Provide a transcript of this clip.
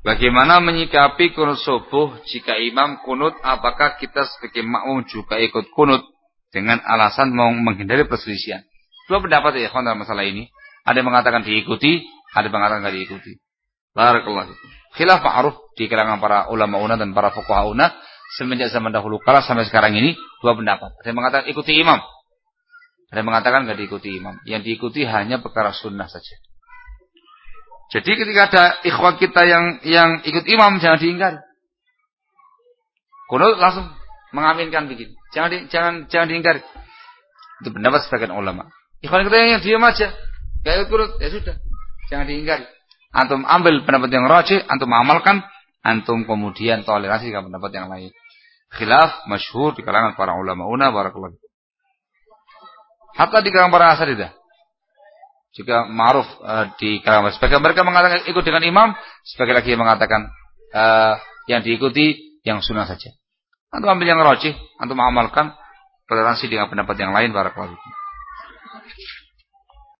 Bagaimana menyikapi kunut subuh jika imam kunut, apakah kita sebagai makmum juga ikut kunut dengan alasan mau menghindari perselisihan? Dua pendapat ya dalam masalah ini. Ada yang mengatakan diikuti, ada yang mengatakan tidak diikuti. Barakallahu fikum. Khilaf ma'ruf di kalangan para ulama una dan para fuqaha una semenjak zaman dahulu kala sampai sekarang ini, dua pendapat. Ada yang mengatakan ikuti imam, ada yang mengatakan tidak diikuti imam. Yang diikuti hanya perkara sunnah saja. Jadi ketika ada ikhwan kita yang ikut imam, jangan diingkari. Kunut langsung mengaminkan begini. Jangan diingkari. Itu pendapat sebagian ulama. Ikhwan kita yang diam aja, gak ikut kunut, ya sudah, jangan diingkari. Antum ambil pendapat yang rajih, antum amalkan, antum kemudian toleransi dengan pendapat yang lain. Khilaf masyhur di kalangan para ulama una barakallahu. Hatta di kalangan para asatidzah. Juga ma'ruf di kalangan sebagian mereka mengatakan ikut dengan imam, sebagian lagi mengatakan yang diikuti yang sunnah saja. Antum ambil yang rajih, antum amalkan, toleransi dengan pendapat yang lain barakallahu.